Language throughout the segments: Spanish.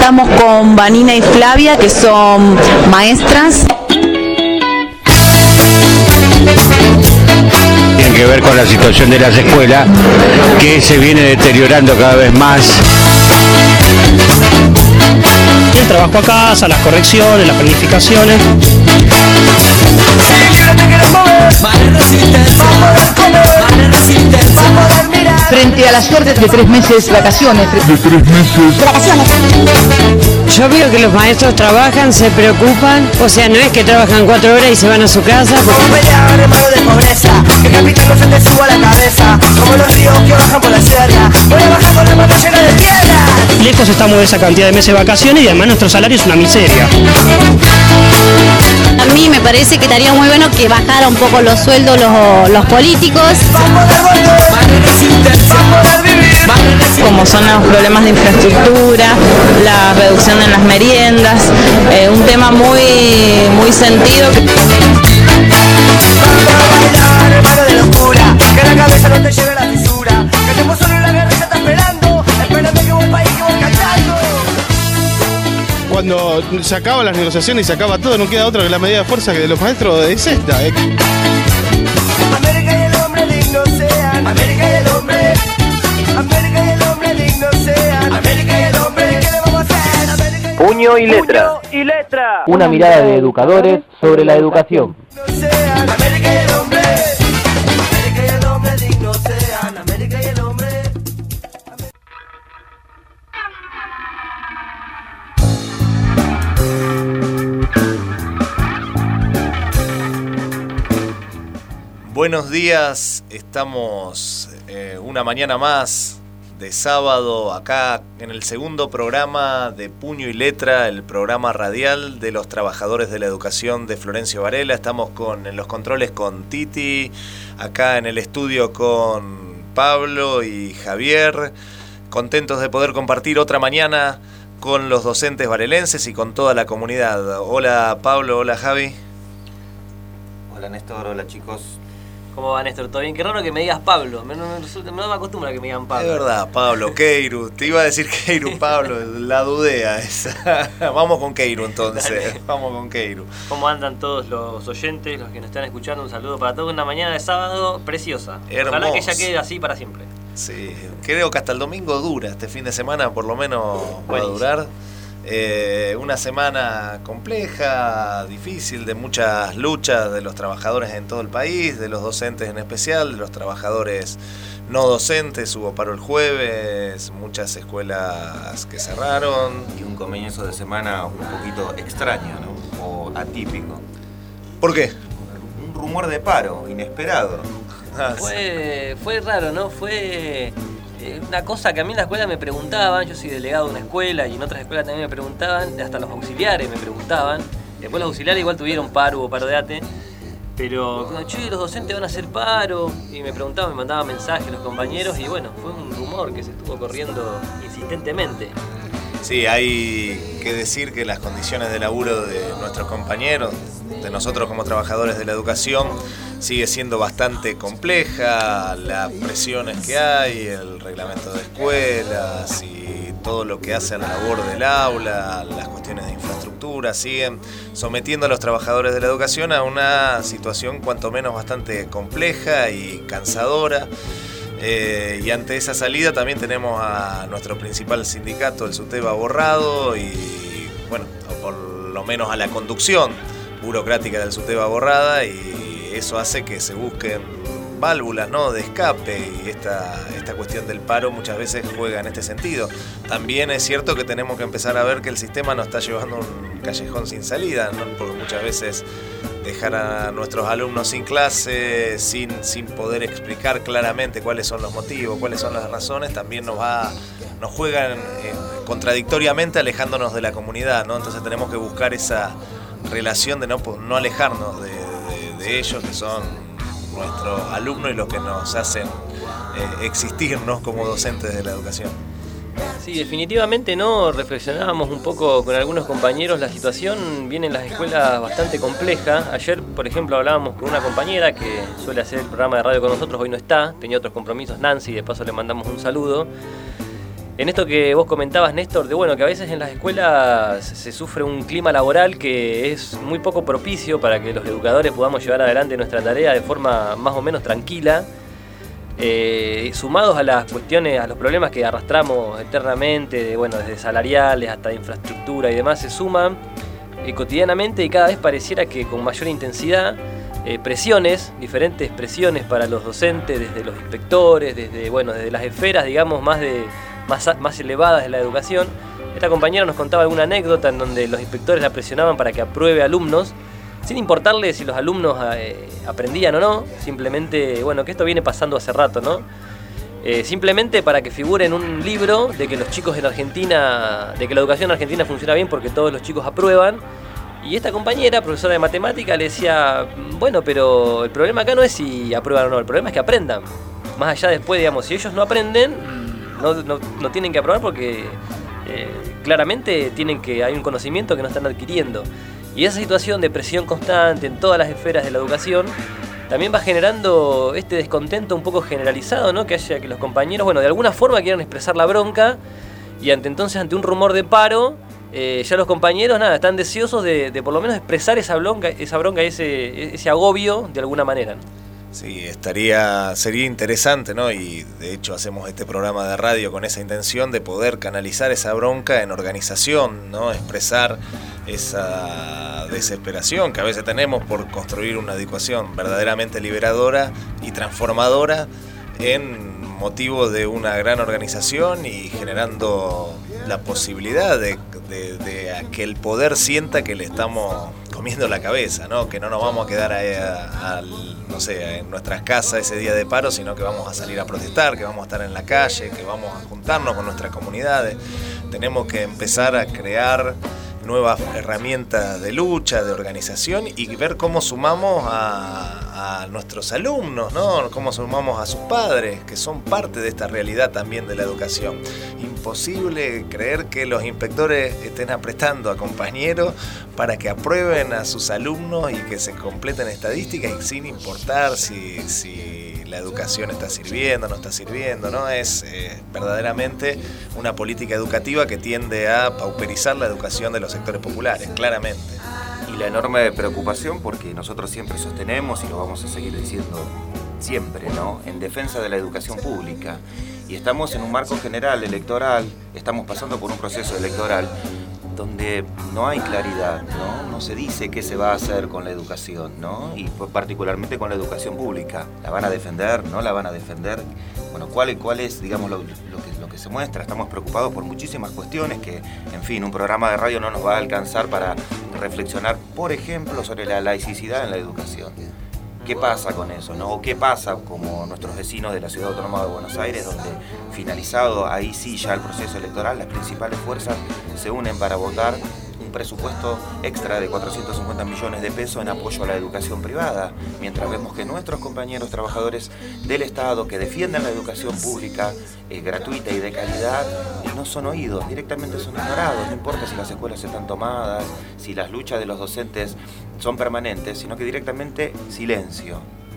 estamos con Vanina y Flavia, que son maestras. Tiene que ver con la situación de las escuelas, que se viene deteriorando cada vez más. El trabajo a casa, las correcciones, las planificaciones. Frente a la suerte de 3 meses de vacaciones. Yo veo que los maestros trabajan, se preocupan, o sea, no es que trabajan 4 horas y se van a su casa. Como pelear hermano de pobreza, que el capitán no se te suba a la cabeza, como los ríos que bajan por la sierra, voy a bajar con la mano llena de piedra. Lejos estamos de esa cantidad de meses de vacaciones y además nuestro salario es una miseria. A mí me parece que estaría muy bueno que bajara un poco los sueldos los políticos. Como son los problemas de infraestructura, la reducción en las meriendas, un tema muy sentido. Hermano de locura, que la cabeza no te lleve a la fisura, que te solo en la guerra y ya está esperando que voy país que voy cantando. Cuando se acaban las negociaciones y se acaba todo, no queda otra que la medida de fuerza que de los maestros es esta. América y el hombre digno sean, América y el hombre, América y el hombre digno sean, América y el hombre, ¿qué le vamos a hacer? América Puño y letra. y letra. Una mirada de educadores sobre la educación. Sean, América y el hombre, América y el hombre digno sean, América y el hombre. Buenos días, estamos una mañana más de sábado acá en el segundo programa de Puño y Letra, el programa radial de los trabajadores de la educación de Florencio Varela. Estamos en los controles con Titi, acá en el estudio con Pablo y Javier, contentos de poder compartir otra mañana con los docentes varelenses y con toda la comunidad. Hola Pablo, hola Javi. Hola Néstor, hola chicos. ¿Cómo va, Néstor? ¿Todo bien? Qué raro que me digas Pablo. No me acostumbra a que me digan Pablo. Es verdad, Pablo, Keiru. Te iba a decir Keiru, Pablo. La dudé a esa. Vamos con Keiru entonces. Dale. Vamos con Keiru. ¿Cómo andan todos los oyentes, los que nos están escuchando? Un saludo para todos. Una mañana de sábado preciosa. Hermoso. Ojalá que ya quede así para siempre. Sí, creo que hasta el domingo dura. Este fin de semana por lo menos va a durar. Una semana compleja, difícil, de muchas luchas de los trabajadores en todo el país, de los docentes en especial, de los trabajadores no docentes. Hubo paro el jueves, muchas escuelas que cerraron. Y un comienzo de semana un poquito extraño, ¿no? O atípico. ¿Por qué? Un rumor de paro, inesperado. Fue raro, ¿no? Fue una cosa que a mí en la escuela me preguntaban. Yo soy delegado de una escuela y en otras escuelas también me preguntaban, hasta los auxiliares me preguntaban. Después los auxiliares igual tuvieron paro o paro de ATE, pero che, los docentes van a hacer paro, y me preguntaban, me mandaban mensajes los compañeros, y bueno, fue un rumor que se estuvo corriendo insistentemente. Sí, hay que decir que las condiciones de laburo de nuestros compañeros, de nosotros como trabajadores de la educación, sigue siendo bastante compleja. Las presiones que hay, el reglamento de escuelas y todo lo que hace a la labor del aula, las cuestiones de infraestructura, siguen sometiendo a los trabajadores de la educación a una situación cuanto menos bastante compleja y cansadora. Y ante esa salida también tenemos a nuestro principal sindicato, el SUTEBA, borrado, y bueno, por lo menos a la conducción burocrática del SUTEBA borrada, y eso hace que se busquen válvulas, ¿no?, de escape, y esta cuestión del paro muchas veces juega en este sentido. También es cierto que tenemos que empezar a ver que el sistema nos está llevando a un callejón sin salida, ¿no?, porque muchas veces dejar a nuestros alumnos sin clase, sin poder explicar claramente cuáles son los motivos, cuáles son las razones, también nos juegan contradictoriamente, alejándonos de la comunidad, ¿no? Entonces tenemos que buscar esa relación de no alejarnos de ellos, que son nuestros alumnos y los que nos hacen existir, ¿no?, como docentes de la educación. Sí, definitivamente no. Reflexionábamos un poco con algunos compañeros. La situación viene en las escuelas bastante compleja. Ayer, por ejemplo, hablábamos con una compañera que suele hacer el programa de radio con nosotros, hoy no está, tenía otros compromisos, Nancy, de paso le mandamos un saludo. en esto que vos comentabas, Néstor, de bueno, que a veces en las escuelas se sufre un clima laboral que es muy poco propicio para que los educadores podamos llevar adelante nuestra tarea de forma más o menos tranquila. Sumados a las cuestiones, a los problemas que arrastramos eternamente, bueno, desde salariales hasta de infraestructura y demás, se suman cotidianamente y cada vez pareciera que con mayor intensidad diferentes presiones para los docentes, desde los inspectores, desde las esferas, digamos, más elevadas de la educación. Esta compañera nos contaba alguna anécdota en donde los inspectores la presionaban para que apruebe alumnos, sin importarle si los alumnos aprendían o no, simplemente, bueno, que esto viene pasando hace rato, ¿no? Simplemente para que figure en un libro de que los chicos en Argentina, de que la educación en Argentina funciona bien porque todos los chicos aprueban. Y esta compañera, profesora de matemática, le decía, bueno, pero el problema acá no es si aprueban o no, el problema es que aprendan. Más allá después, digamos, si ellos no aprenden, no tienen que aprobar porque claramente hay un conocimiento que no están adquiriendo. Y esa situación de presión constante en todas las esferas de la educación también va generando este descontento un poco generalizado, ¿no? Que haya que los compañeros, bueno, de alguna forma quieran expresar la bronca y ante un rumor de paro, ya los compañeros, están deseosos de por lo menos expresar esa bronca y ese agobio de alguna manera, ¿no? Sí, sería interesante, ¿no? Y de hecho hacemos este programa de radio con esa intención de poder canalizar esa bronca en organización, ¿no? Expresar esa desesperación que a veces tenemos por construir una educación verdaderamente liberadora y transformadora en motivo de una gran organización y generando la posibilidad de que el poder sienta que le estamos comiendo la cabeza, ¿no? Que no nos vamos a quedar en nuestras casas ese día de paro, sino que vamos a salir a protestar, que vamos a estar en la calle, que vamos a juntarnos con nuestras comunidades. Tenemos que empezar a crear nuevas herramientas de lucha, de organización y ver cómo sumamos a nuestros alumnos, ¿no? Cómo sumamos a sus padres, que son parte de esta realidad también de la educación. Imposible creer que los inspectores estén apretando a compañeros para que aprueben a sus alumnos y que se completen estadísticas y sin importar si la educación está sirviendo o no está sirviendo, ¿no? Es verdaderamente una política educativa que tiende a pauperizar la educación de los sectores populares, claramente. Y la enorme preocupación, porque nosotros siempre sostenemos y lo vamos a seguir diciendo siempre, ¿no? En defensa de la educación pública. Y estamos en un marco general electoral, estamos pasando por un proceso electoral donde no hay claridad, ¿no? No se dice qué se va a hacer con la educación, ¿no? Y particularmente con la educación pública. ¿La van a defender? ¿No la van a defender? Bueno, ¿cuál es, digamos, lo que se muestra? Estamos preocupados por muchísimas cuestiones que, en fin, un programa de radio no nos va a alcanzar para reflexionar, por ejemplo, sobre la laicidad en la educación. ¿Qué pasa con eso, no? ¿O qué pasa como nuestros vecinos de la Ciudad Autónoma de Buenos Aires, donde finalizado ahí sí ya el proceso electoral, las principales fuerzas se unen para votar un presupuesto extra de 450 millones de pesos en apoyo a la educación privada, mientras vemos que nuestros compañeros trabajadores del Estado que defienden la educación pública gratuita y de calidad no son oídos, directamente son ignorados, no importa si las escuelas están tomadas, si las luchas de los docentes son permanentes, sino que directamente silencio.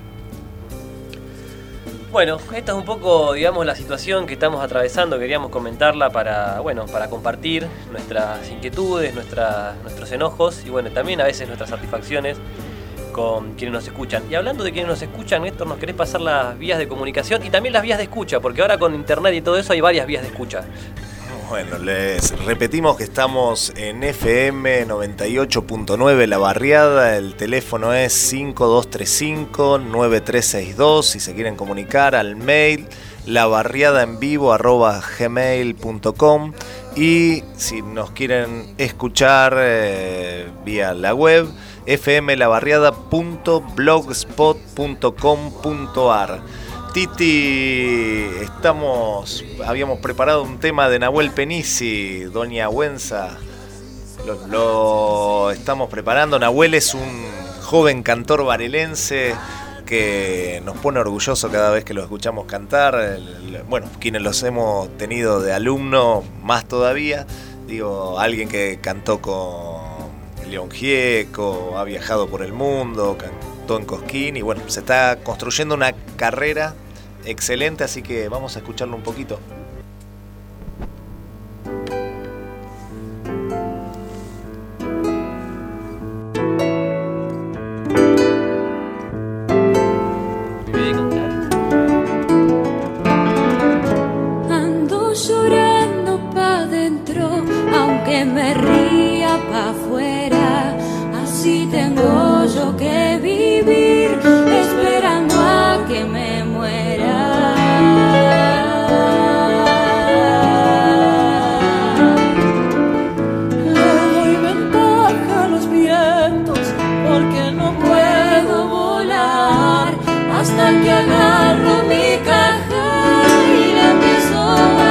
Bueno, esta es un poco, digamos, la situación que estamos atravesando. Queríamos comentarla para compartir nuestras inquietudes, nuestros enojos y bueno, también a veces nuestras satisfacciones con quienes nos escuchan. Y hablando de quienes nos escuchan, Néstor, ¿nos querés pasar las vías de comunicación y también las vías de escucha? Porque ahora con internet y todo eso hay varias vías de escucha. Bueno, les repetimos que estamos en FM 98.9 La Barriada, el teléfono es 5235-9362, si se quieren comunicar al mail labarriadaenvivo@gmail.com y si nos quieren escuchar vía la web fmlabarriada.blogspot.com.ar. Titi, habíamos preparado un tema de Nahuel Penisi, Doña Güenza, lo estamos preparando. Nahuel es un joven cantor varelense que nos pone orgulloso cada vez que lo escuchamos cantar. Bueno, quienes los hemos tenido de alumno, más todavía. Digo, alguien que cantó con León Gieco, ha viajado por el mundo, cantó en Cosquín y bueno, se está construyendo una carrera excelente, así que vamos a escucharlo un poquito. que agarro mi caja y la empiezo a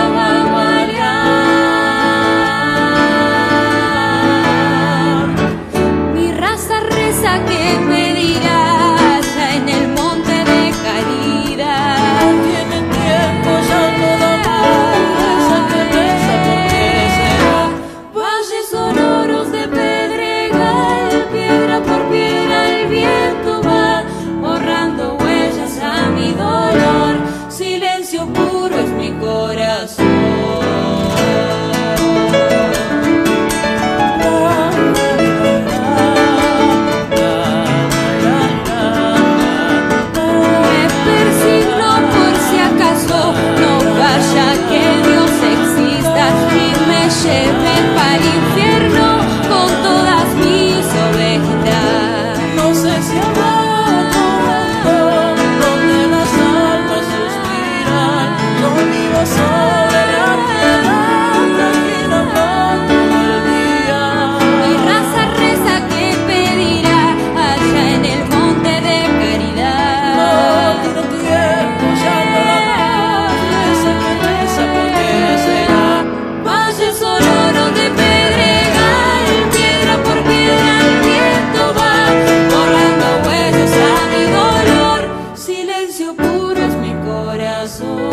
bambolear. Mi raza reza que pedirá allá en el monte de caridad. Tiene tiempo, ya no da más, esa que reza porque será. Valles sonoros de pedregal, piedra por piedra el viento va borrando huellas a mi dolor. Silencio puro es mi corazón. Me persigno por si acaso no vaya que Dios exista y me lleve para el infierno con todas mis ovejas. No sé si abajo, donde las almas suspiran, yo vivo sobre la tierra, tranquila todo el día. Mi raza reza que pedirá allá en el monte de caridad. No tiene tiempo, ya no da más, esa que reza porque será. Valles sonoros de pedregal, piedra por piedra el viento va borrando huellas a mi dolor. Silencio puro es mi corazón.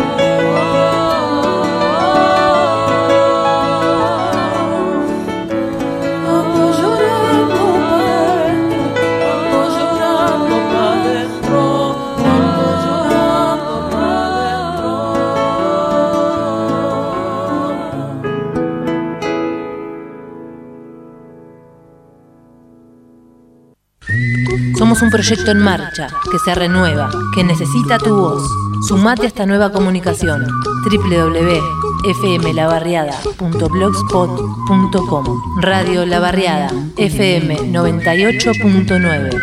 Ando llorando pa' dentro, ando llorando pa' dentro. Somos un proyecto en marcha, que se renueva, que necesita tu voz. Sumate a esta nueva comunicación. www.fmlabarriada.blogspot.com. Radio La Barriada, FM 98.9.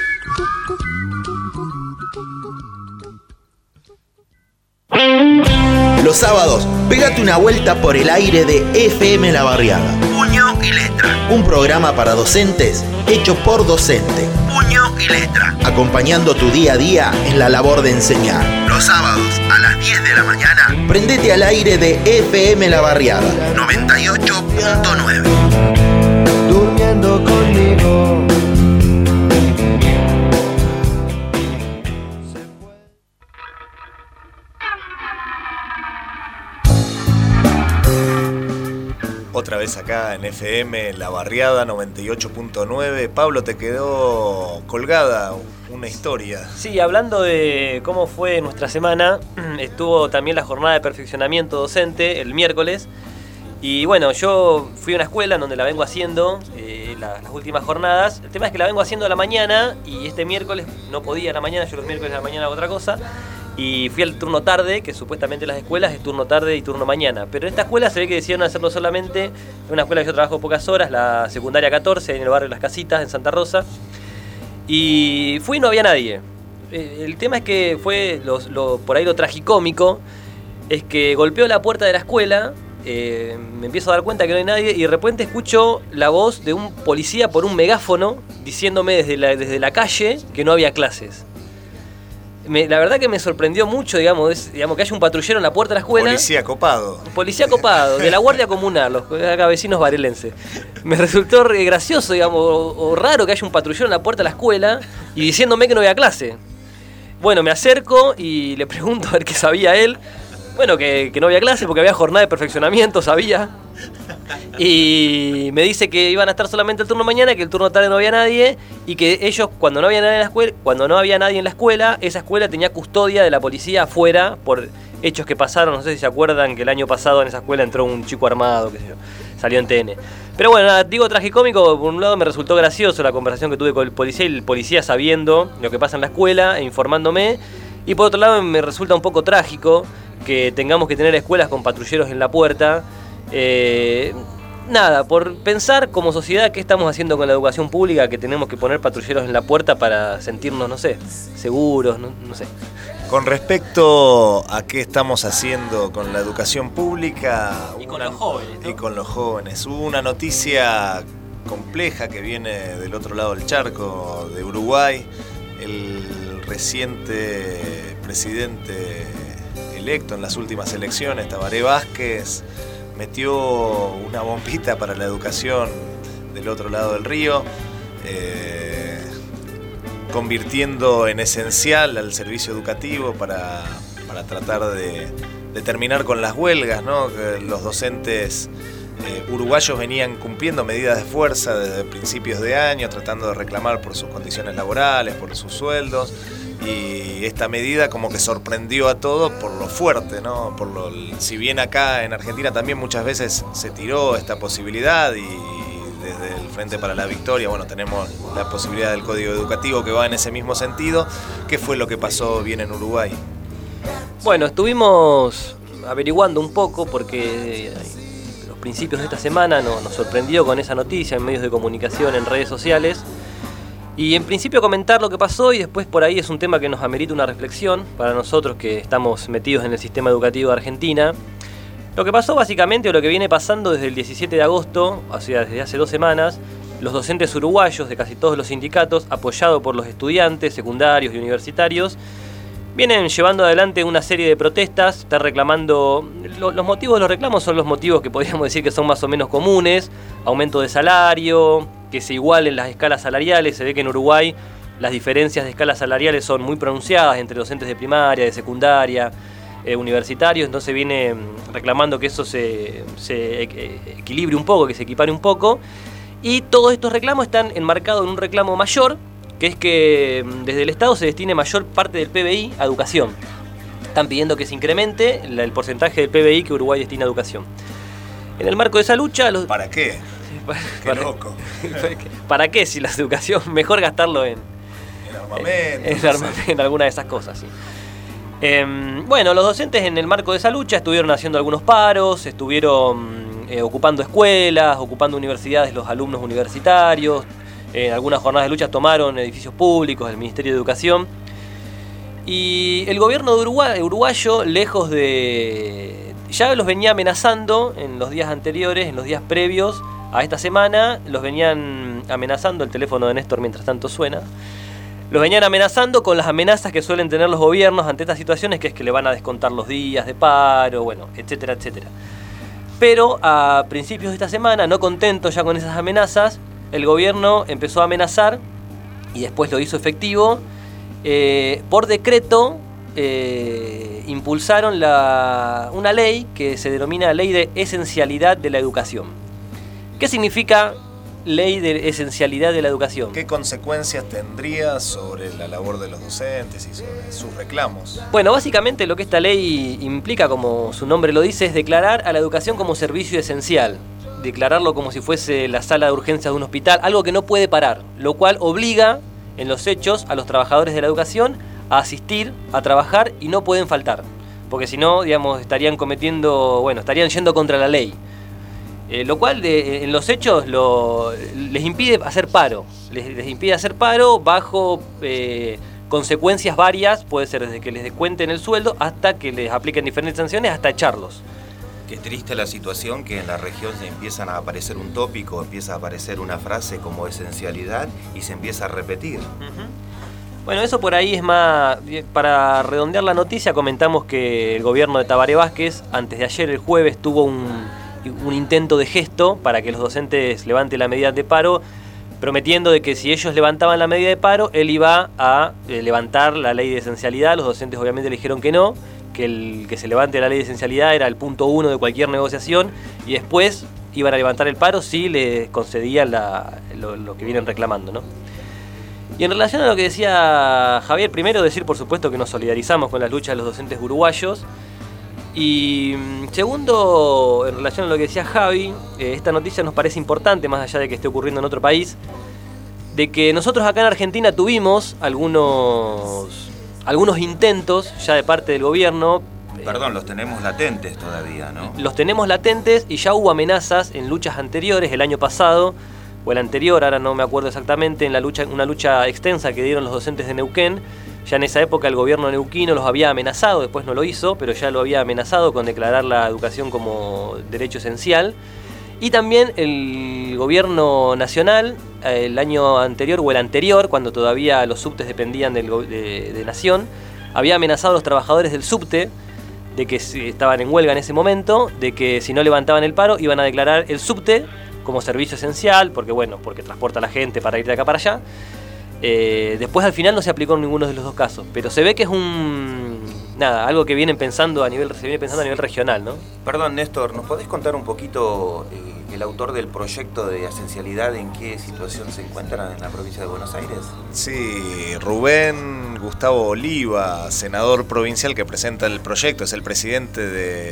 Los sábados, pégate una vuelta por el aire de FM La Barriada. Puño y letra. Un programa para docentes hecho por docente. Puño y letra. Acompañando tu día a día en la labor de enseñar. Los sábados a las 10 de la mañana, prendete al aire de FM La Barriada 98.9. Durmiendo conmigo. Otra vez acá en FM La Barriada 98.9. Pablo, te quedó colgada una historia. Sí, hablando de cómo fue nuestra semana, estuvo también la jornada de perfeccionamiento docente el miércoles. Y bueno, yo fui a una escuela en donde la vengo haciendo las últimas jornadas. El tema es que la vengo haciendo a la mañana y este miércoles no podía a la mañana, yo los miércoles a la mañana hago otra cosa. Y fui al turno tarde, que supuestamente en las escuelas es turno tarde y turno mañana. Pero en esta escuela se ve que decidieron hacerlo solamente, en una escuela que yo trabajo pocas horas, la secundaria 14, en el barrio Las Casitas, en Santa Rosa. Y fui y no había nadie. El tema es que fue, por ahí lo tragicómico, es que golpeo la puerta de la escuela, me empiezo a dar cuenta que no hay nadie y de repente escucho la voz de un policía por un megáfono diciéndome desde la calle que no había clases. La verdad que me sorprendió mucho, digamos, que haya un patrullero en la puerta de la escuela. Policía copado. Policía copado, de la Guardia Comunal, los acá vecinos varelenses. Me resultó gracioso, digamos, o raro que haya un patrullero en la puerta de la escuela y diciéndome que no había clase. Bueno, me acerco y le pregunto a ver qué sabía él. Bueno, que no había clase porque había jornada de perfeccionamiento, sabía. Y me dice que iban a estar solamente el turno mañana, que el turno tarde no había nadie y que ellos cuando no había nadie en la escuela, esa escuela tenía custodia de la policía afuera por hechos que pasaron. No sé si se acuerdan que el año pasado en esa escuela entró un chico armado, qué sé yo, salió en TN. Pero bueno, nada, digo tragicómico, por un lado me resultó gracioso la conversación que tuve con el policía sabiendo lo que pasa en la escuela e informándome, y por otro lado me resulta un poco trágico que tengamos que tener escuelas con patrulleros en la puerta. Nada, por pensar como sociedad qué estamos haciendo con la educación pública, que tenemos que poner patrulleros en la puerta para sentirnos, no sé, seguros, no sé. Con respecto a qué estamos haciendo con la educación pública y con los jóvenes, ¿no? Y con los jóvenes. Hubo una noticia compleja que viene del otro lado del charco, de Uruguay. el reciente presidente electo en las últimas elecciones, Tabaré Vázquez, metió una bombita para la educación del otro lado del río, convirtiendo en esencial al servicio educativo para tratar de terminar con las huelgas, ¿no? Que los docentes uruguayos venían cumpliendo medidas de fuerza desde principios de año, tratando de reclamar por sus condiciones laborales, por sus sueldos, y esta medida como que sorprendió a todos por lo fuerte, ¿no? Si bien acá en Argentina también muchas veces se tiró esta posibilidad, y desde el Frente para la Victoria, bueno, tenemos la posibilidad del Código Educativo que va en ese mismo sentido. ¿Qué fue lo que pasó bien en Uruguay? Bueno, estuvimos averiguando un poco porque los principios de esta semana nos sorprendió con esa noticia en medios de comunicación, en redes sociales. Y en principio comentar lo que pasó, y después por ahí es un tema que nos amerita una reflexión para nosotros que estamos metidos en el sistema educativo de Argentina. Lo que pasó básicamente, o lo que viene pasando desde el 17 de agosto, o sea, desde hace 2 semanas, los docentes uruguayos de casi todos los sindicatos, apoyados por los estudiantes secundarios y universitarios, vienen llevando adelante una serie de protestas, están reclamando. Los motivos de los reclamos son los motivos que podríamos decir que son más o menos comunes: aumento de salario, que se igualen las escalas salariales. Se ve que en Uruguay las diferencias de escalas salariales son muy pronunciadas entre docentes de primaria, de secundaria, universitarios, entonces viene reclamando que eso se equilibre un poco, que se equipare un poco. Y todos estos reclamos están enmarcados en un reclamo mayor, que es que desde el Estado se destine mayor parte del PBI a educación. Están pidiendo que se incremente el porcentaje del PBI que Uruguay destina a educación. En el marco de esa lucha... ¿Para qué? Qué loco. ¿Para qué? Si la educación, mejor gastarlo en armamento. En alguna de esas cosas, sí. Bueno, los docentes en el marco de esa lucha estuvieron haciendo algunos paros, estuvieron ocupando escuelas, ocupando universidades los alumnos universitarios. En algunas jornadas de lucha tomaron edificios públicos del Ministerio de Educación. Y el gobierno de uruguayo, lejos de... ya los venía amenazando en los días anteriores, en los días previos a esta semana, los venían amenazando, el teléfono de Néstor mientras tanto suena, los venían amenazando con las amenazas que suelen tener los gobiernos ante estas situaciones, que es que le van a descontar los días de paro, bueno, etcétera, etcétera. Pero a principios de esta semana, no contento ya con esas amenazas, el gobierno empezó a amenazar, y después lo hizo efectivo. Por decreto impulsaron una ley que se denomina Ley de Esencialidad de la Educación. ¿Qué significa Ley de Esencialidad de la Educación? ¿Qué consecuencias tendría sobre la labor de los docentes y sobre sus reclamos? Bueno, básicamente lo que esta ley implica, como su nombre lo dice, es declarar a la educación como servicio esencial. Declararlo como si fuese la sala de urgencias de un hospital, algo que no puede parar, lo cual obliga en los hechos a los trabajadores de la educación a asistir, a trabajar, y no pueden faltar, porque si no, digamos, estarían yendo contra la ley. Lo cual en los hechos les impide hacer paro, les impide hacer paro bajo consecuencias varias, puede ser desde que les descuenten el sueldo hasta que les apliquen diferentes sanciones, hasta echarlos. Qué triste la situación que en la región se empiezan a aparecer un tópico, empieza a aparecer una frase como esencialidad y se empieza a repetir. Bueno, eso por ahí es más... Para redondear la noticia, comentamos que el gobierno de Tabaré Vázquez, antes de ayer, el jueves, tuvo un intento de gesto para que los docentes levanten la medida de paro, prometiendo de que si ellos levantaban la medida de paro, él iba a levantar la ley de esencialidad. Los docentes obviamente le dijeron que no, que el que se levante la ley de esencialidad era el punto 1 de cualquier negociación, y después iban a levantar el paro si les concedían lo que vienen reclamando, ¿no? Y en relación a lo que decía Javier, primero decir por supuesto que nos solidarizamos con las luchas de los docentes uruguayos, y segundo, en relación a lo que decía Javi, esta noticia nos parece importante, más allá de que esté ocurriendo en otro país, de que nosotros acá en Argentina tuvimos algunos intentos ya de parte del gobierno. Perdón, los tenemos latentes todavía, ¿no? Los tenemos latentes, y ya hubo amenazas en luchas anteriores, el año pasado o el anterior, ahora no me acuerdo exactamente, en una lucha extensa que dieron los docentes de Neuquén. Ya en esa época el gobierno neuquino los había amenazado, después no lo hizo, pero ya lo había amenazado con declarar la educación como derecho esencial. Y también el gobierno nacional, el año anterior o el anterior, cuando todavía los subtes dependían de Nación, había amenazado a los trabajadores del subte de que estaban en huelga en ese momento, de que si no levantaban el paro iban a declarar el subte como servicio esencial, porque transporta a la gente para ir de acá para allá. Después al final no se aplicó en ninguno de los dos casos, pero se ve que es algo que se viene pensando a nivel regional, ¿no? Perdón, Néstor, ¿nos podés contar un poquito el autor del proyecto de esencialidad en qué situación se encuentra en la provincia de Buenos Aires? Sí, Rubén Gustavo Oliva, senador provincial que presenta el proyecto, es el presidente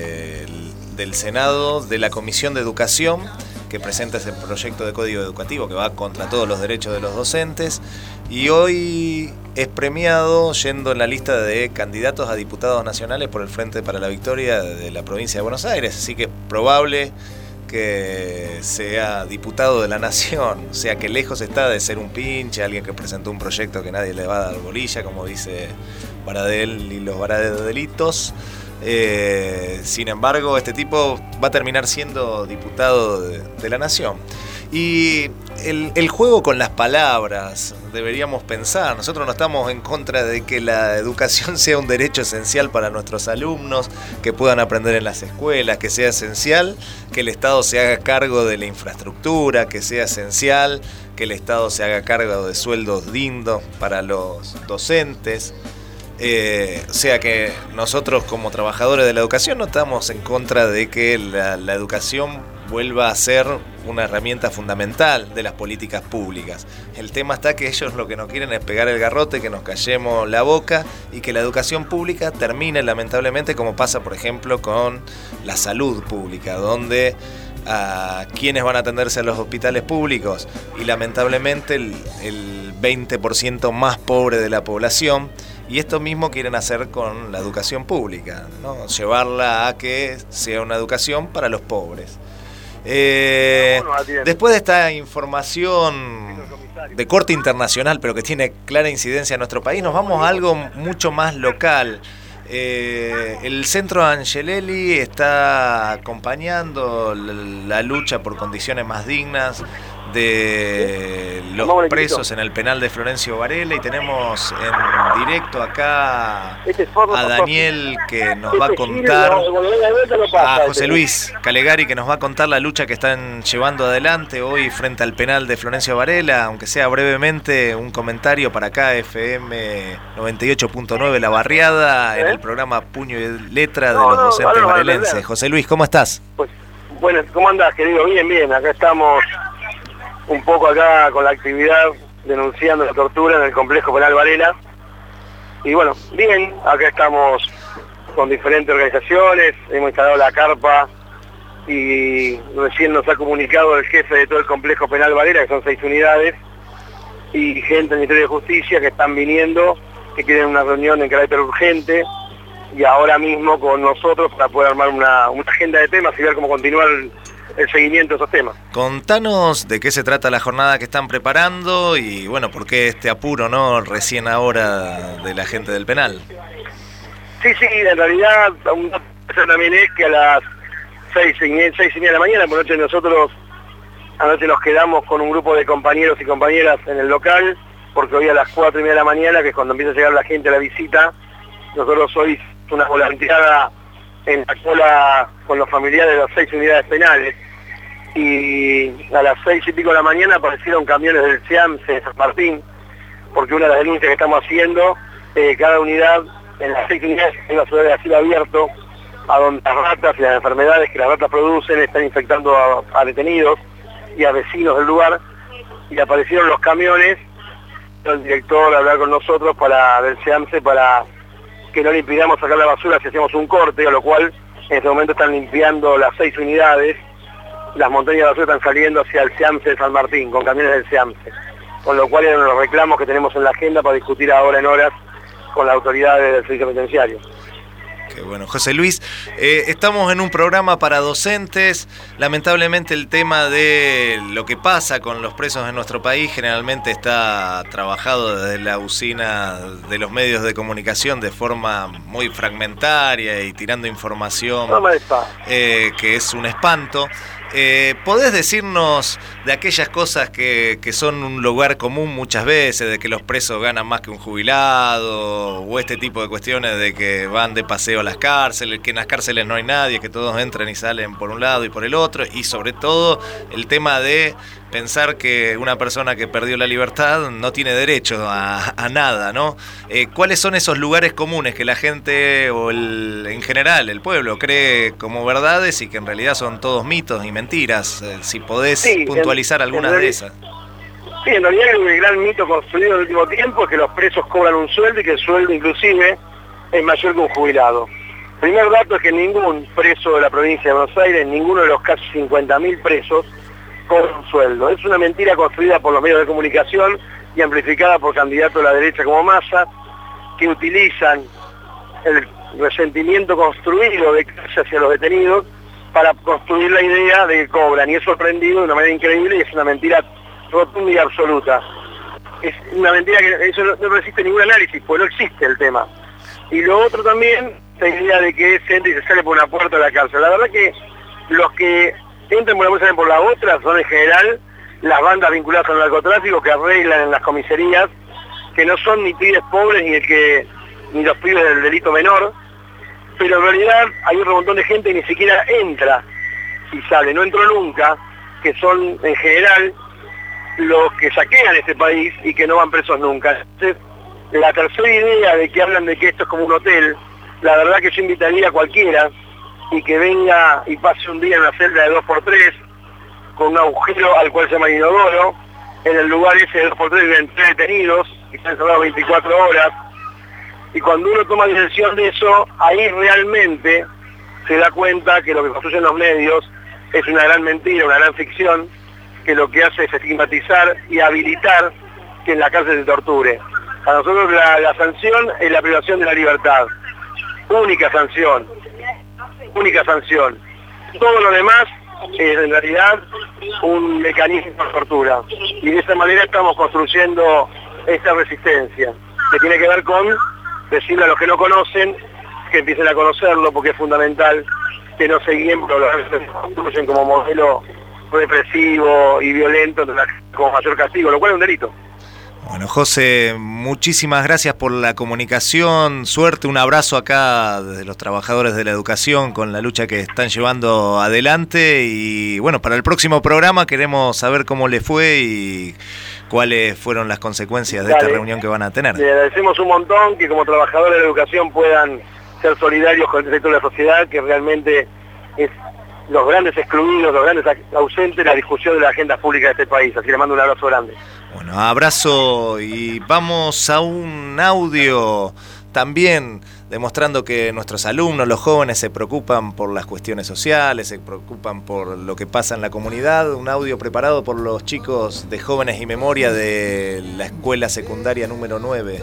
del Senado de la Comisión de Educación, que presenta ese proyecto de código educativo que va contra todos los derechos de los docentes, y hoy es premiado yendo en la lista de candidatos a diputados nacionales por el Frente para la Victoria de la provincia de Buenos Aires, así que es probable que sea diputado de la Nación, o sea que lejos está de ser un pinche, alguien que presentó un proyecto que nadie le va a dar bolilla, como dice Baradel y los Baradelitos. Sin embargo, este tipo va a terminar siendo diputado de la Nación. Y el juego con las palabras, deberíamos pensar, nosotros no estamos en contra de que la educación sea un derecho esencial para nuestros alumnos, que puedan aprender en las escuelas, que sea esencial que el Estado se haga cargo de la infraestructura, que sea esencial que el Estado se haga cargo de sueldos dignos para los docentes. O sea que nosotros como trabajadores de la educación no estamos en contra de que la educación vuelva a ser una herramienta fundamental de las políticas públicas. El tema está que ellos lo que no quieren es pegar el garrote, que nos callemos la boca y que la educación pública termine lamentablemente como pasa por ejemplo con la salud pública, donde a quienes van a atenderse a los hospitales públicos y lamentablemente el 20% más pobre de la población. Y esto mismo quieren hacer con la educación pública, ¿no? Llevarla a que sea una educación para los pobres. Después de esta información de corte internacional, pero que tiene clara incidencia en nuestro país, nos vamos a algo mucho más local. El Centro Angelelli está acompañando la lucha por condiciones más dignas de los presos en el penal de Florencio Varela, y tenemos en directo acá a Daniel que nos va a contar, a José Luis Calegari que nos va a contar la lucha que están llevando adelante hoy frente al penal de Florencio Varela, aunque sea brevemente un comentario para acá FM 98.9 La Barriada en el programa Puño y Letra de los docentes varelenses. José Luis, ¿cómo estás? Pues, bueno, ¿cómo andás, querido? Bien, acá estamos un poco acá con la actividad denunciando la tortura en el complejo penal Varela. Y bueno, bien, acá estamos con diferentes organizaciones, hemos instalado la carpa y recién nos ha comunicado el jefe de todo el complejo penal Varela, que son 6 unidades, y gente del Ministerio de Justicia que están viniendo, que quieren una reunión en carácter urgente y ahora mismo con nosotros para poder armar una agenda de temas y ver cómo continuar el seguimiento de esos temas. Contanos de qué se trata la jornada que están preparando y bueno, por qué este apuro, ¿no? Recién ahora de la gente del penal. Sí, en realidad un dato también es que a las 6:30 de la mañana, por noche nosotros anoche nos quedamos con un grupo de compañeros y compañeras en el local, porque hoy a las 4:30 de la mañana, que es cuando empieza a llegar la gente a la visita, nosotros hoy una volanteada en la cola con los familiares de las 6 unidades penales. Y a las 6:00 y pico de la mañana aparecieron camiones del SEAMSE de San Martín, porque una de las denuncias que estamos haciendo, cada unidad, en las 6 unidades que iba a ser de asilo abierto, a donde las ratas y las enfermedades que las ratas producen están infectando a detenidos y a vecinos del lugar, y aparecieron los camiones, el director a hablar con nosotros del SEAMSE para que no le impidamos sacar la basura si hacemos un corte, a lo cual en este momento están limpiando las 6 unidades. Las montañas de basura están saliendo hacia el SEAMSE de San Martín, con camiones del SEAMSE. Con lo cual eran los reclamos que tenemos en la agenda para discutir ahora en horas con las autoridades del servicio penitenciario. Qué bueno. José Luis, estamos en un programa para docentes. Lamentablemente el tema de lo que pasa con los presos en nuestro país generalmente está trabajado desde la usina de los medios de comunicación de forma muy fragmentaria y tirando información que es un espanto. ¿Podés decirnos de aquellas cosas que son un lugar común muchas veces, de que los presos ganan más que un jubilado, o este tipo de cuestiones de que van de paseo a las cárceles, que en las cárceles no hay nadie, que todos entran y salen por un lado y por el otro, y sobre todo el tema de pensar que una persona que perdió la libertad no tiene derecho a nada, ¿no? ¿Cuáles son esos lugares comunes que la gente o en general el pueblo cree como verdades y que en realidad son todos mitos y mentiras? Si podés puntualizar algunas de esas. Sí, en realidad el gran mito construido en el último tiempo es que los presos cobran un sueldo y que el sueldo inclusive es mayor que un jubilado. El primer dato es que ningún preso de la provincia de Buenos Aires, ninguno de los casi 50.000 presos, cobra un sueldo. Es una mentira construida por los medios de comunicación y amplificada por candidatos de la derecha como Massa, que utilizan el resentimiento construido de clase hacia los detenidos para construir la idea de que cobran, y es sorprendido de una manera increíble y es una mentira rotunda y absoluta. Es una mentira que eso no resiste ningún análisis, pues no existe el tema. Y lo otro también, la idea de que se entra y se sale por una puerta de la cárcel. La verdad que los que entran por una puerta y salen por la otra son en general las bandas vinculadas al narcotráfico que arreglan en las comisarías, que no son ni pibes pobres ni los pibes del delito menor, pero en realidad hay otro montón de gente que ni siquiera entra y sale, no entró nunca, que son en general los que saquean este país y que no van presos nunca. Entonces, la tercera idea de que hablan de que esto es como un hotel, la verdad que yo invitaría a cualquiera y que venga y pase un día en una celda de 2x3 con un agujero al cual se llama inodoro. En el lugar ese de 2x3 viven 3 detenidos y están encerrados 24 horas. Y cuando uno toma decisión de eso, ahí realmente se da cuenta que lo que construyen los medios es una gran mentira, una gran ficción, que lo que hace es estigmatizar y habilitar que en la cárcel se torture. A nosotros la sanción es la privación de la libertad. Única sanción. Única sanción. Todo lo demás es en realidad un mecanismo de tortura. Y de esa manera estamos construyendo esta resistencia, que tiene que ver con decirle a los que no conocen que empiecen a conocerlo, porque es fundamental que no se guíen por los que se construyen como modelo represivo y violento como mayor castigo, lo cual es un delito. Bueno, José, muchísimas gracias por la comunicación, suerte, un abrazo acá desde los trabajadores de la educación con la lucha que están llevando adelante y bueno, para el próximo programa queremos saber cómo les fue y cuáles fueron las consecuencias de esta reunión que van a tener. Le agradecemos un montón que como trabajadores de la educación puedan ser solidarios con este sector de la sociedad que realmente es los grandes excluidos, los grandes ausentes, la discusión de las agendas públicas de este país. Así le mando un abrazo grande. Bueno, abrazo y vamos a un audio también demostrando que nuestros alumnos, los jóvenes, se preocupan por las cuestiones sociales, se preocupan por lo que pasa en la comunidad. Un audio preparado por los chicos de Jóvenes y Memoria de la Escuela Secundaria número 9.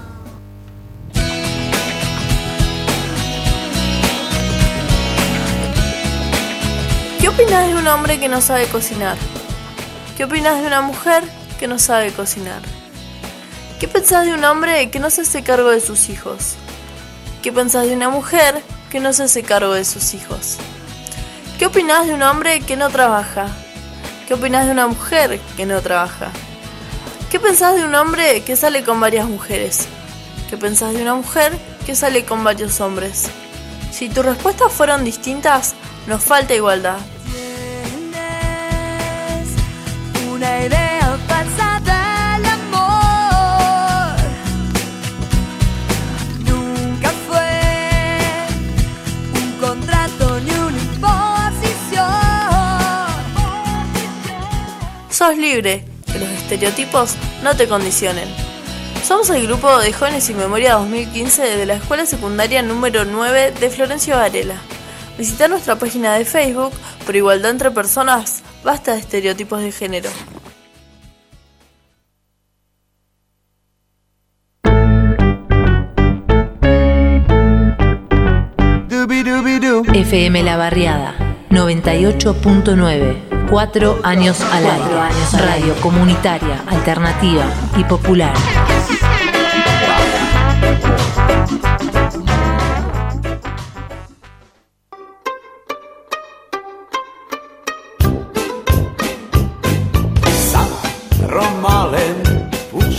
¿Qué opinas de un hombre que no sabe cocinar? ¿Qué opinas de una mujer que no sabe cocinar? ¿Qué pensás de un hombre que no se hace cargo de sus hijos? ¿Qué pensás de una mujer que no se hace cargo de sus hijos? ¿Qué opinas de un hombre que no trabaja? ¿Qué opinas de una mujer que no trabaja? ¿Qué pensás de un hombre que sale con varias mujeres? ¿Qué pensás de una mujer que sale con varios hombres? Si tus respuestas fueron distintas, nos falta igualdad. Tienes una idea falsa del amor. Nunca fue un contrato ni una imposición. Sos libre, que los estereotipos no te condicionen. Somos el grupo de Jóvenes y Memoria 2015 de la Escuela Secundaria número 9 de Florencio Varela. Visita nuestra página de Facebook por Igualdad entre Personas, basta de estereotipos de género. FM La Barriada 98.9. 4 años al aire. Radio comunitaria, alternativa y popular.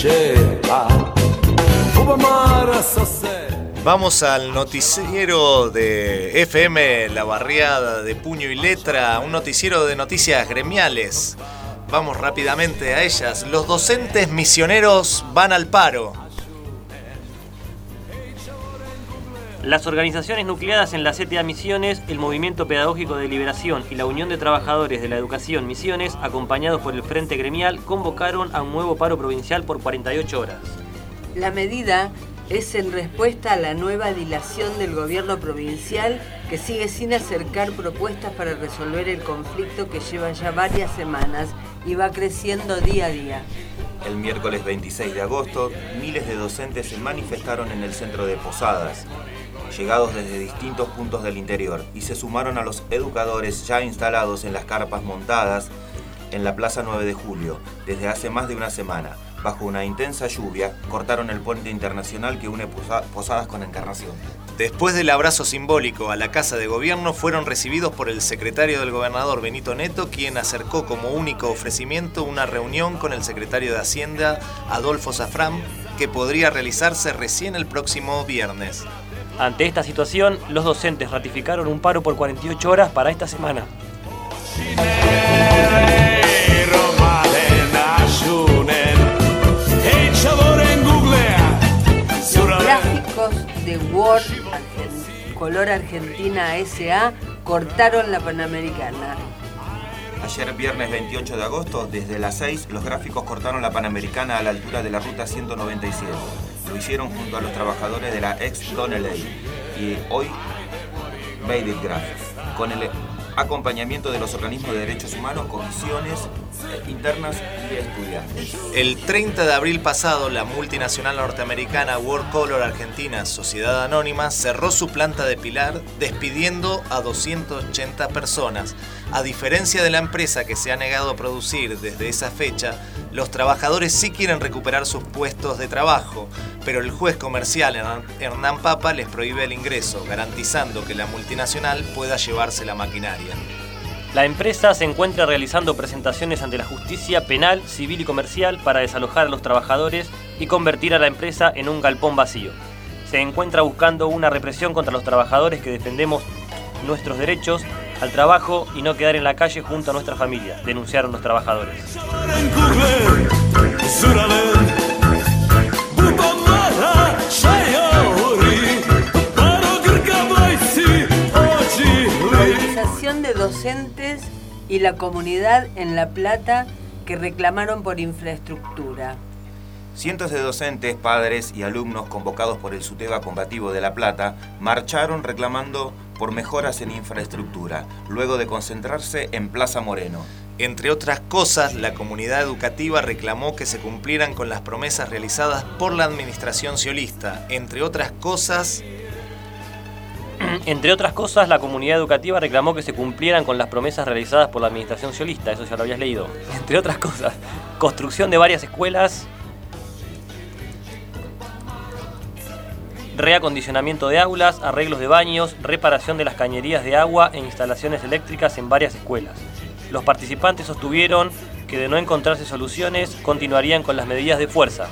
Vamos al noticiero de FM La Barriada de Puño y Letra, un noticiero de noticias gremiales. Vamos rápidamente a ellas. Los docentes misioneros van al paro. Las organizaciones nucleadas en la CTA Misiones, el Movimiento Pedagógico de Liberación y la Unión de Trabajadores de la Educación Misiones, acompañados por el Frente Gremial, convocaron a un nuevo paro provincial por 48 horas. La medida es en respuesta a la nueva dilación del gobierno provincial, que sigue sin acercar propuestas para resolver el conflicto que lleva ya varias semanas y va creciendo día a día. El miércoles 26 de agosto, miles de docentes se manifestaron en el centro de Posadas, llegados desde distintos puntos del interior, y se sumaron a los educadores ya instalados en las carpas montadas en la Plaza 9 de Julio desde hace más de una semana. Bajo una intensa lluvia, cortaron el puente internacional que une Posadas con Encarnación. Después del abrazo simbólico a la Casa de Gobierno, fueron recibidos por el secretario del gobernador Benito Neto, quien acercó como único ofrecimiento una reunión con el secretario de Hacienda, Adolfo Safram, que podría realizarse recién el próximo viernes. Ante esta situación, los docentes ratificaron un paro por 48 horas para esta semana. Gráficos de Word Color Argentina S.A. cortaron la Panamericana. Ayer viernes 28 de agosto, desde las 6, los gráficos cortaron la Panamericana a la altura de la ruta 197. Lo hicieron junto a los trabajadores de la ex Donnelley y hoy Made It Graphics, con el acompañamiento de los organismos de derechos humanos, comisiones internas y estudiantes. El 30 de abril pasado, la multinacional norteamericana World Color Argentina, Sociedad Anónima, cerró su planta de Pilar, despidiendo a 280 personas. A diferencia de la empresa que se ha negado a producir desde esa fecha, los trabajadores sí quieren recuperar sus puestos de trabajo, pero el juez comercial Hernán Papa les prohíbe el ingreso, garantizando que la multinacional pueda llevarse la maquinaria. La empresa se encuentra realizando presentaciones ante la justicia penal, civil y comercial para desalojar a los trabajadores y convertir a la empresa en un galpón vacío. Se encuentra buscando una represión contra los trabajadores que defendemos nuestros derechos al trabajo y no quedar en la calle junto a nuestra familia, denunciaron los trabajadores. Movilización de docentes y la comunidad en La Plata que reclamaron por infraestructura. Cientos de docentes, padres y alumnos convocados por el SUTEBA Combativo de La Plata marcharon reclamando por mejoras en infraestructura, luego de concentrarse en Plaza Moreno. Entre otras cosas, la comunidad educativa reclamó que se cumplieran con las promesas realizadas por la administración sciolista. Entre otras cosas, la comunidad educativa reclamó que se cumplieran con las promesas realizadas por la administración sciolista, eso ya lo habías leído. Entre otras cosas, construcción de varias escuelas, reacondicionamiento de aulas, arreglos de baños, reparación de las cañerías de agua e instalaciones eléctricas en varias escuelas. Los participantes sostuvieron que de no encontrarse soluciones, continuarían con las medidas de fuerza.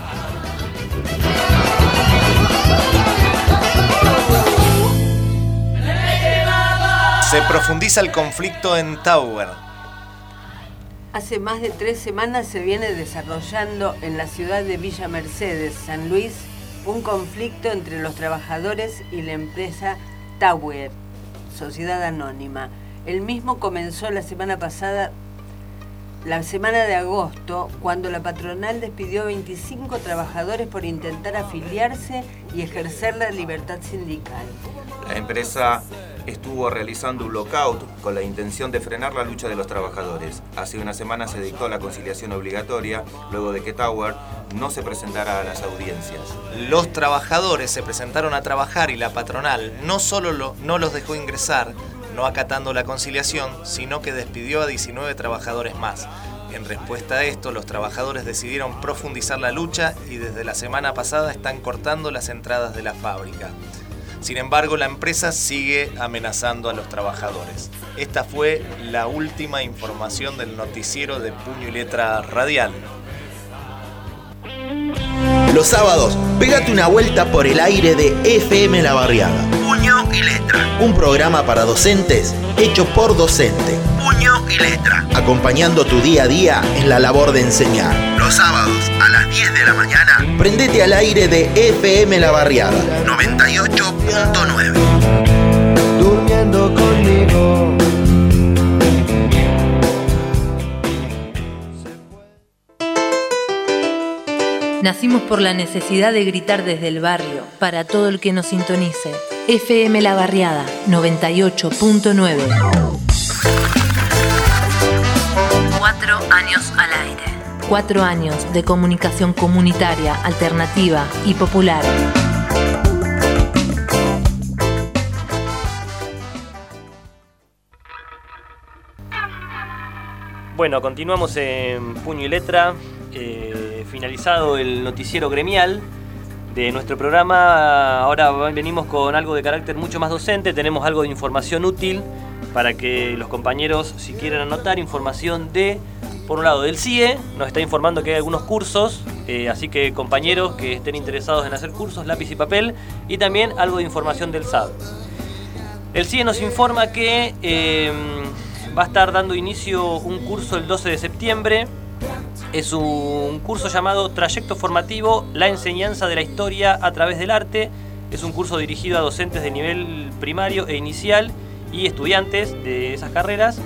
Se profundiza el conflicto en Tower. Hace más de 3 semanas se viene desarrollando en la ciudad de Villa Mercedes, San Luis, un conflicto entre los trabajadores y la empresa Tower, Sociedad Anónima. El mismo comenzó la semana pasada, la semana de agosto, cuando la patronal despidió a 25 trabajadores por intentar afiliarse y ejercer la libertad sindical. La empresa estuvo realizando un lockout con la intención de frenar la lucha de los trabajadores. Hace una semana se dictó la conciliación obligatoria, luego de que Tower no se presentara a las audiencias. Los trabajadores se presentaron a trabajar y la patronal no solo no los dejó ingresar, no acatando la conciliación, sino que despidió a 19 trabajadores más. En respuesta a esto, los trabajadores decidieron profundizar la lucha y desde la semana pasada están cortando las entradas de la fábrica. Sin embargo, la empresa sigue amenazando a los trabajadores. Esta fue la última información del noticiero de Puño y Letra Radial. Los sábados, pégate una vuelta por el aire de FM La Barriada. Puño y letra. Un programa para docentes hecho por docente. Puño y letra. Acompañando tu día a día en la labor de enseñar. Los sábados a las 10 de la mañana, prendete al aire de FM La Barriada 98.9. Durmiendo conmigo. Nacimos por la necesidad de gritar desde el barrio para todo el que nos sintonice. FM La Barriada 98.9. 4 años al aire. 4 años de comunicación comunitaria, alternativa y popular. Bueno, continuamos en Puño y Letra. Finalizado el noticiero gremial de nuestro programa, ahora venimos con algo de carácter mucho más docente. Tenemos algo de información útil para que los compañeros, si quieren anotar, información de, por un lado, del CIE, nos está informando que hay algunos cursos, así que compañeros que estén interesados en hacer cursos, lápiz y papel, y también algo de información del SAD. El CIE nos informa que va a estar dando inicio un curso el 12 de septiembre. Es un curso llamado Trayecto Formativo, la enseñanza de la historia a través del arte. Es un curso dirigido a docentes de nivel primario e inicial y estudiantes de esas carreras.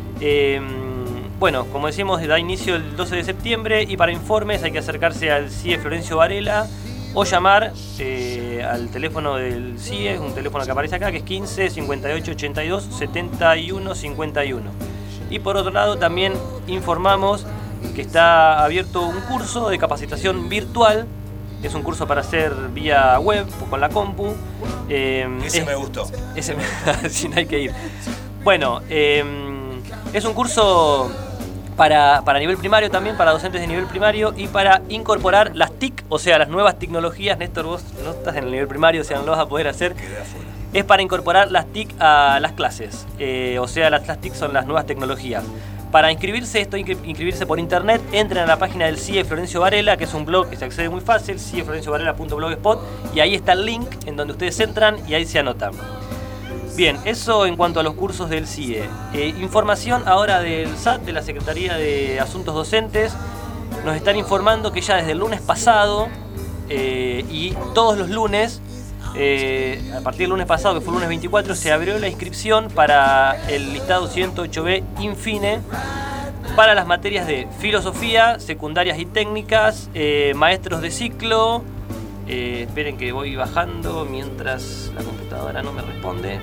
Bueno, como decimos, da inicio el 12 de septiembre y para informes hay que acercarse al CIE Florencio Varela o llamar al teléfono del CIE, un teléfono que aparece acá, que es 15 58 82 71 51. Y por otro lado también informamos que está abierto un curso de capacitación virtual. Es un curso para hacer vía web o con la compu. Ese me gustó. Ese sí, no hay que ir. Bueno, es un curso para nivel primario también, para docentes de nivel primario y para incorporar las TIC, o sea, las nuevas tecnologías. Néstor, vos no estás en el nivel primario, o sea, no lo vas a poder hacer. Es para incorporar las TIC a las clases, o sea, las TIC son las nuevas tecnologías. Para inscribirse, esto hay que inscribirse por internet. Entren a la página del CIE Florencio Varela, que es un blog que se accede muy fácil, cieflorenciovarela.blogspot, y ahí está el link en donde ustedes entran y ahí se anotan. Bien, eso en cuanto a los cursos del CIE. Información ahora del SAT, de la Secretaría de Asuntos Docentes. Nos están informando que ya desde el lunes pasado y todos los lunes, a partir del lunes pasado, que fue el lunes 24, se abrió la inscripción para el listado 108B Infine para las materias de filosofía, secundarias y técnicas, maestros de ciclo. Esperen que voy bajando mientras la computadora no me responde.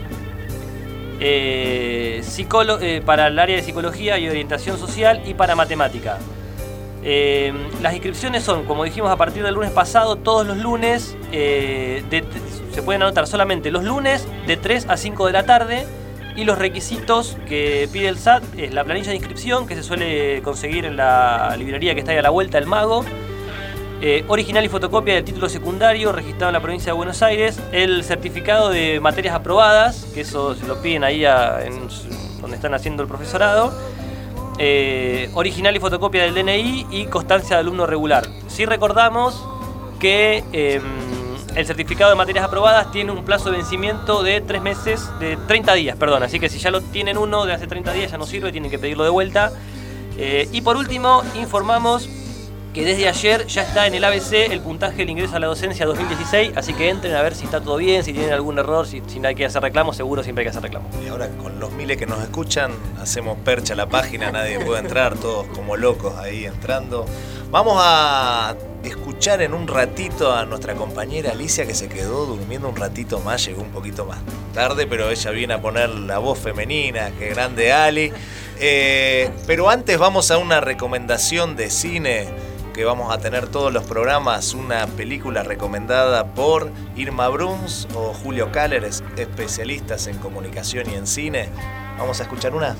Para el área de psicología y orientación social y para matemática. Las inscripciones son, como dijimos, a partir del lunes pasado, todos los lunes. Se pueden anotar solamente los lunes de 3 a 5 de la tarde. Y los requisitos que pide el SAT es la planilla de inscripción, que se suele conseguir en la librería que está ahí a la vuelta, El Mago. Original y fotocopia del título secundario registrado en la provincia de Buenos Aires. El certificado de materias aprobadas, que eso se lo piden ahí donde están haciendo el profesorado. Original y fotocopia del DNI y constancia de alumno regular. Sí recordamos que el certificado de materias aprobadas tiene un plazo de vencimiento de 3 meses, de 30 días, perdón. Así que si ya lo tienen uno de hace 30 días ya no sirve, tienen que pedirlo de vuelta. Y por último, informamos que desde ayer ya está en el ABC el puntaje del ingreso a la docencia 2016, así que entren a ver si está todo bien, si tienen algún error, si hay que hacer reclamos, seguro siempre hay que hacer reclamos. Y ahora con los miles que nos escuchan, hacemos percha la página, nadie puede entrar, todos como locos ahí entrando. Vamos a escuchar en un ratito a nuestra compañera Alicia, que se quedó durmiendo un ratito más, llegó un poquito más tarde, pero ella viene a poner la voz femenina, qué grande Ali. Pero antes vamos a una recomendación de cine, que vamos a tener todos los programas, una película recomendada por Irma Bruns o Julio Kaller, especialistas en comunicación y en cine. Vamos a escuchar una.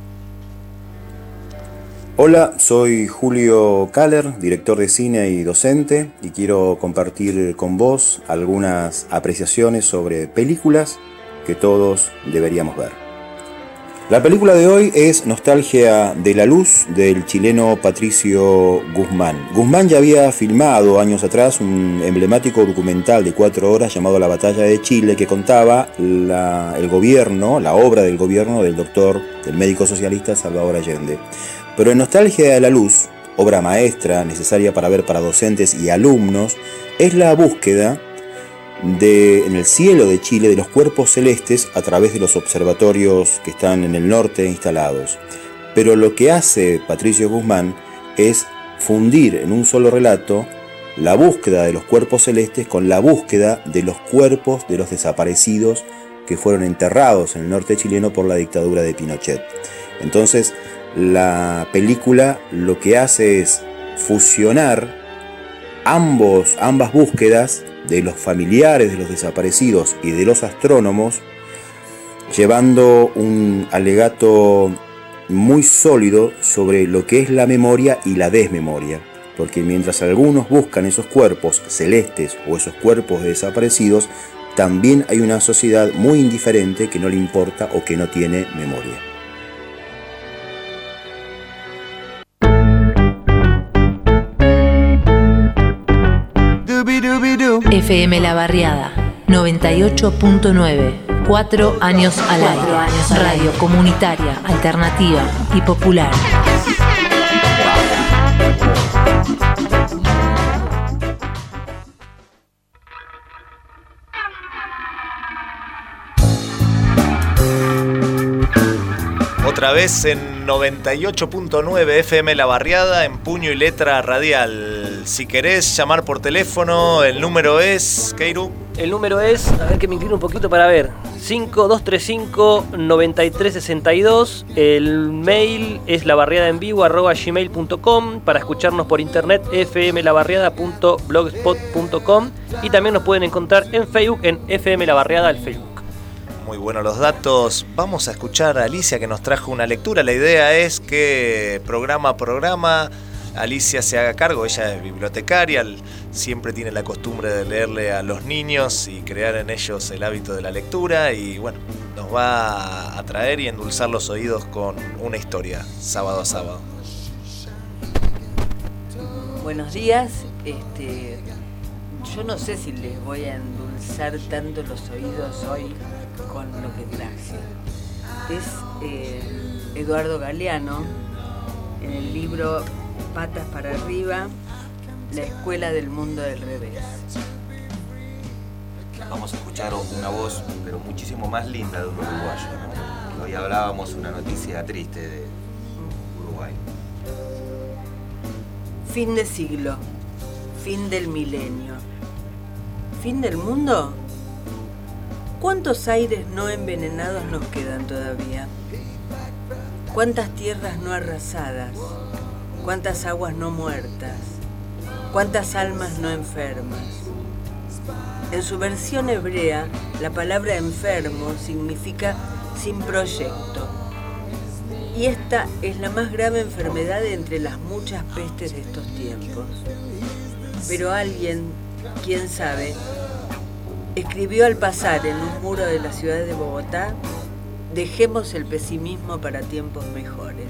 Hola, soy Julio Kaller, director de cine y docente, y quiero compartir con vos algunas apreciaciones sobre películas que todos deberíamos ver. La película de hoy es Nostalgia de la Luz, del chileno Patricio Guzmán. Guzmán ya había filmado años atrás un emblemático documental de 4 horas llamado La Batalla de Chile, que contaba la obra del gobierno del médico socialista Salvador Allende. Pero en Nostalgia de la Luz, obra maestra necesaria para ver para docentes y alumnos, es la búsqueda en el cielo de Chile de los cuerpos celestes a través de los observatorios que están en el norte instalados. Pero lo que hace Patricio Guzmán es fundir en un solo relato la búsqueda de los cuerpos celestes con la búsqueda de los cuerpos de los desaparecidos que fueron enterrados en el norte chileno por la dictadura de Pinochet. Entonces, la película lo que hace es fusionar ambas búsquedas de los familiares de los desaparecidos y de los astrónomos, llevando un alegato muy sólido sobre lo que es la memoria y la desmemoria, porque mientras algunos buscan esos cuerpos celestes o esos cuerpos de desaparecidos, también hay una sociedad muy indiferente que no le importa o que no tiene memoria. FM La Barriada 98.9. 4 años al aire. Radio comunitaria, alternativa y popular. Otra vez en 98.9 FM La Barriada, en puño y letra radial. Si querés llamar por teléfono, el número es... ¿Keiru? El número es, a ver que me inclino un poquito para ver, 5235-9362. El mail es labarriadaenvivo@gmail.com. Para escucharnos por internet, fmlabarriada.blogspot.com. Y también nos pueden encontrar en Facebook, en FM La Barriada, el Facebook. Muy buenos los datos. Vamos a escuchar a Alicia, que nos trajo una lectura. La idea es que programa a programa Alicia se haga cargo. Ella es bibliotecaria, siempre tiene la costumbre de leerle a los niños y crear en ellos el hábito de la lectura. Y bueno, nos va a traer y endulzar los oídos con una historia, sábado a sábado. Buenos días. Yo no sé si les voy a endulzar tanto los oídos hoy con lo que traje. Es Eduardo Galeano, en el libro Patas para arriba, la escuela del mundo del revés. Vamos a escuchar una voz, pero muchísimo más linda de un uruguayo, ¿no? Hoy hablábamos una noticia triste de Uruguay. Fin de siglo, fin del milenio, fin del mundo. ¿Cuántos aires no envenenados nos quedan todavía? ¿Cuántas tierras no arrasadas? ¿Cuántas aguas no muertas? ¿Cuántas almas no enfermas? En su versión hebrea, la palabra enfermo significa sin proyecto. Y esta es la más grave enfermedad entre las muchas pestes de estos tiempos. Pero alguien, quién sabe, escribió al pasar en un muro de la ciudad de Bogotá: dejemos el pesimismo para tiempos mejores.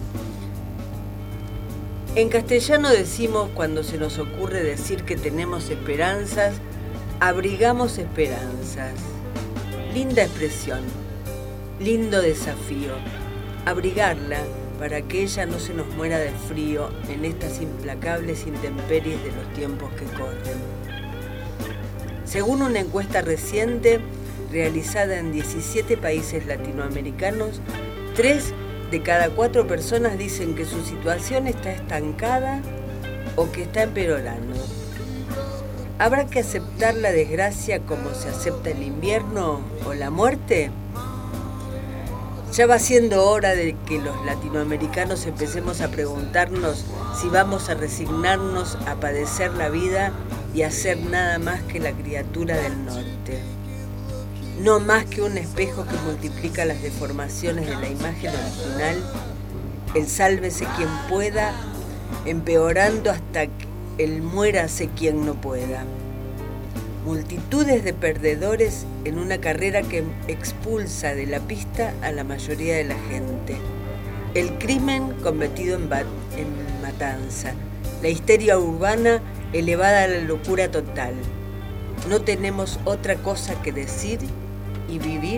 En castellano decimos, cuando se nos ocurre decir que tenemos esperanzas, abrigamos esperanzas. Linda expresión, lindo desafío, abrigarla para que ella no se nos muera de frío en estas implacables intemperies de los tiempos que corren. Según una encuesta reciente realizada en 17 países latinoamericanos, 3 de cada 4 personas dicen que su situación está estancada o que está empeorando. ¿Habrá que aceptar la desgracia como se acepta el invierno o la muerte? Ya va siendo hora de que los latinoamericanos empecemos a preguntarnos si vamos a resignarnos a padecer la vida y a ser nada más que la criatura del norte. No más que un espejo que multiplica las deformaciones de la imagen original, el sálvese quien pueda, empeorando hasta que el muérase quien no pueda. multitudes de perdedores en una carrera que expulsa de la pista a la mayoría de la gente. El crimen cometido en matanza, la histeria urbana elevada a la locura total. ¿No tenemos otra cosa que decir y vivir?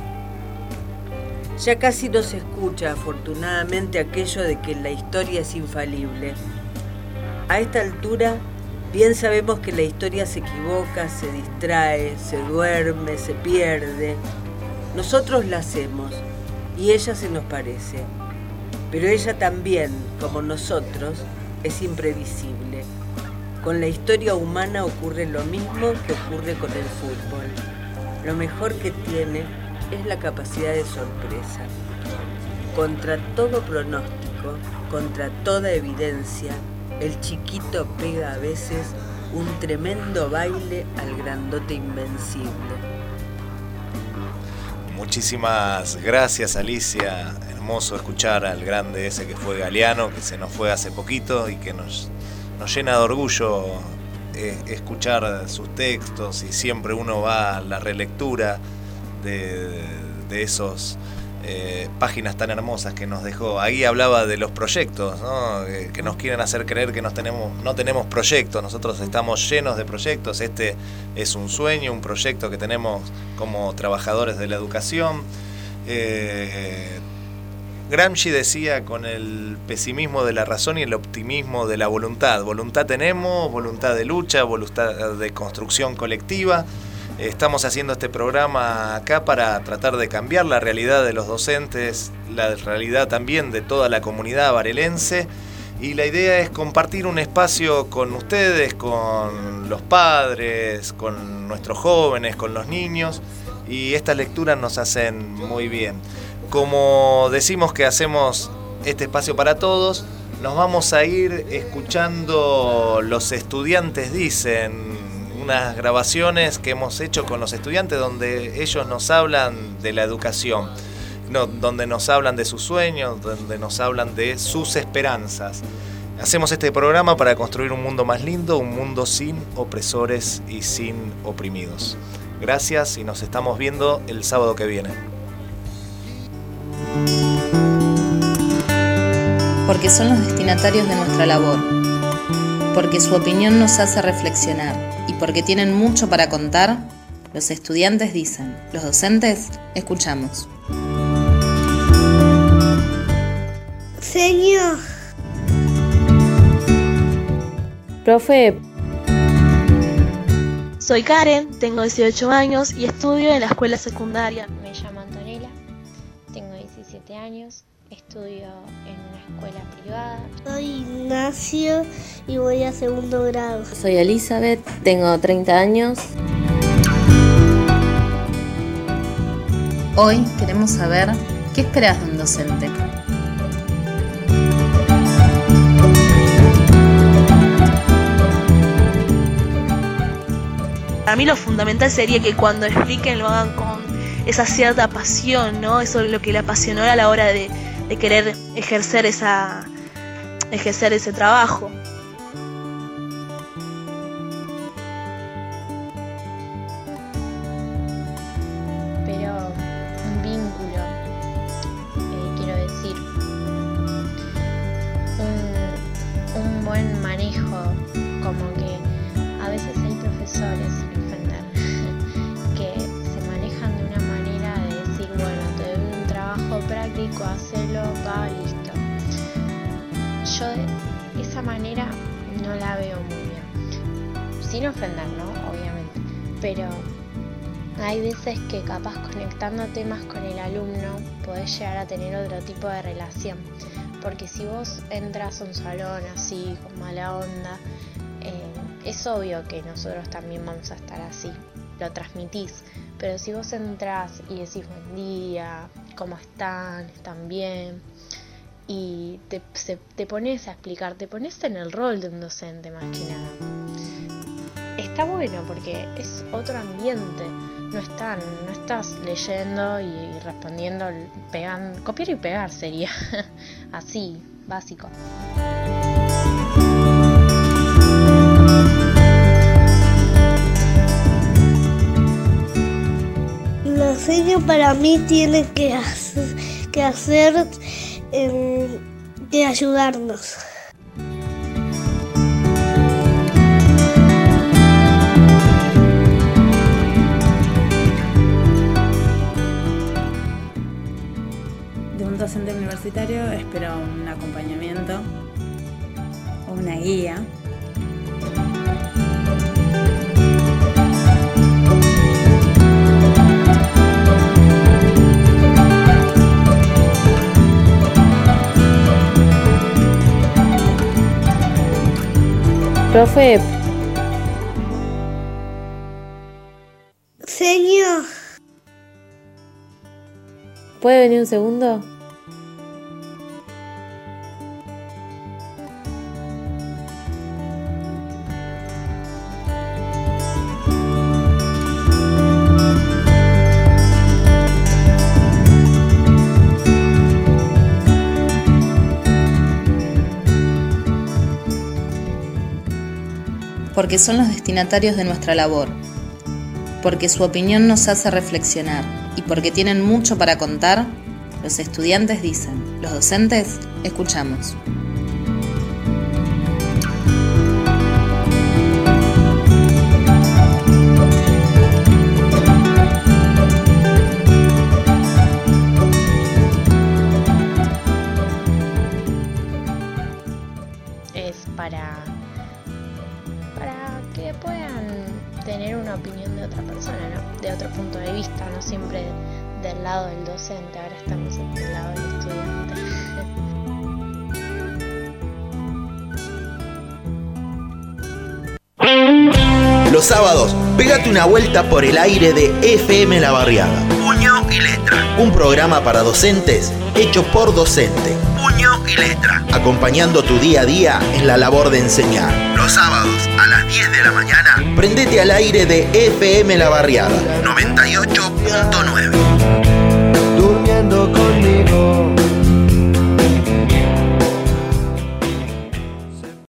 Ya casi no se escucha, afortunadamente, aquello de que la historia es infalible. A esta altura, bien sabemos que la historia se equivoca, se distrae, se duerme, se pierde. Nosotros la hacemos y ella se nos parece. Pero ella también, como nosotros, es imprevisible. Con la historia humana ocurre lo mismo que ocurre con el fútbol. Lo mejor que tiene es la capacidad de sorpresa. Contra todo pronóstico, contra toda evidencia, el chiquito pega a veces un tremendo baile al grandote invencible. Muchísimas gracias, Alicia. Hermoso escuchar al grande ese que fue Galeano, que se nos fue hace poquito y que nos llena de orgullo escuchar sus textos, y siempre uno va a la relectura de esos páginas tan hermosas que nos dejó. Ahí hablaba de los proyectos, ¿no? Que nos quieren hacer creer que no tenemos proyectos. Nosotros estamos llenos de proyectos. Este es un sueño, un proyecto que tenemos como trabajadores de la educación. Gramsci decía, con el pesimismo de la razón y el optimismo de la voluntad. Voluntad tenemos, voluntad de lucha, voluntad de construcción colectiva. Estamos haciendo este programa acá para tratar de cambiar la realidad de los docentes, la realidad también de toda la comunidad varelense, y la idea es compartir un espacio con ustedes, con los padres, con nuestros jóvenes, con los niños, y estas lecturas nos hacen muy bien. Como decimos que hacemos este espacio para todos, nos vamos a ir escuchando Los Estudiantes Dicen, unas grabaciones que hemos hecho con los estudiantes donde ellos nos hablan de la educación, donde nos hablan de sus sueños, donde nos hablan de sus esperanzas. Hacemos este programa para construir un mundo más lindo, un mundo sin opresores y sin oprimidos. Gracias y nos estamos viendo el sábado que viene. Porque son los destinatarios de nuestra labor, porque su opinión nos hace reflexionar y porque tienen mucho para contar, los estudiantes dicen, los docentes escuchamos. Señor. Profe. Soy Karen, tengo 18 años y estudio en la escuela secundaria. Me llamo Antonella, tengo 17 años, estudio en una escuela privada. Soy Ignacio y voy a segundo grado. Soy Elizabeth, tengo 30 años. Hoy queremos saber qué esperas de un docente. Para mí lo fundamental sería que cuando expliquen lo hagan con esa cierta pasión, ¿no? Eso es lo que le apasionó a la hora de querer ejercer ese trabajo. Pero un vínculo, quiero decir, un buen manejo, como que a veces hay profesores, sin ofender, que se manejan de una manera de decir, bueno, te doy un trabajo práctico, hacelo, va, listo. Yo esa manera no la veo muy bien. Sin ofender, ¿no? Obviamente. Pero hay veces que capaz conectando temas con el alumno podés llegar a tener otro tipo de relación. Porque si vos entras a un salón así, con mala onda, es obvio que nosotros también vamos a estar así, lo transmitís, pero si vos entrás y decís buen día, ¿cómo están? ¿Están bien? Y te pones a explicar, te pones en el rol de un docente más que nada. Está bueno porque es otro ambiente, no estás leyendo y respondiendo, copiar y pegar sería así, básico. para mí tiene que hacer de ayudarnos. De un docente universitario espero un acompañamiento o una guía. Profe. Señor. ¿Puede venir un segundo? Porque son los destinatarios de nuestra labor, porque su opinión nos hace reflexionar y porque tienen mucho para contar, los estudiantes dicen, los docentes escuchamos. Es para que puedan tener una opinión de otra persona, ¿no? De otro punto de vista, no siempre del lado del docente, ahora estamos del lado del estudiante. Los sábados, pégate una vuelta por el aire de FM La Barriada. Puño y letra. Un programa para docentes hecho por docente. Puño y letra. Acompañando tu día a día en la labor de enseñar. Los sábados a las 10 de la mañana, prendete al aire de FM La Barriada 98.9. Durmiendo conmigo.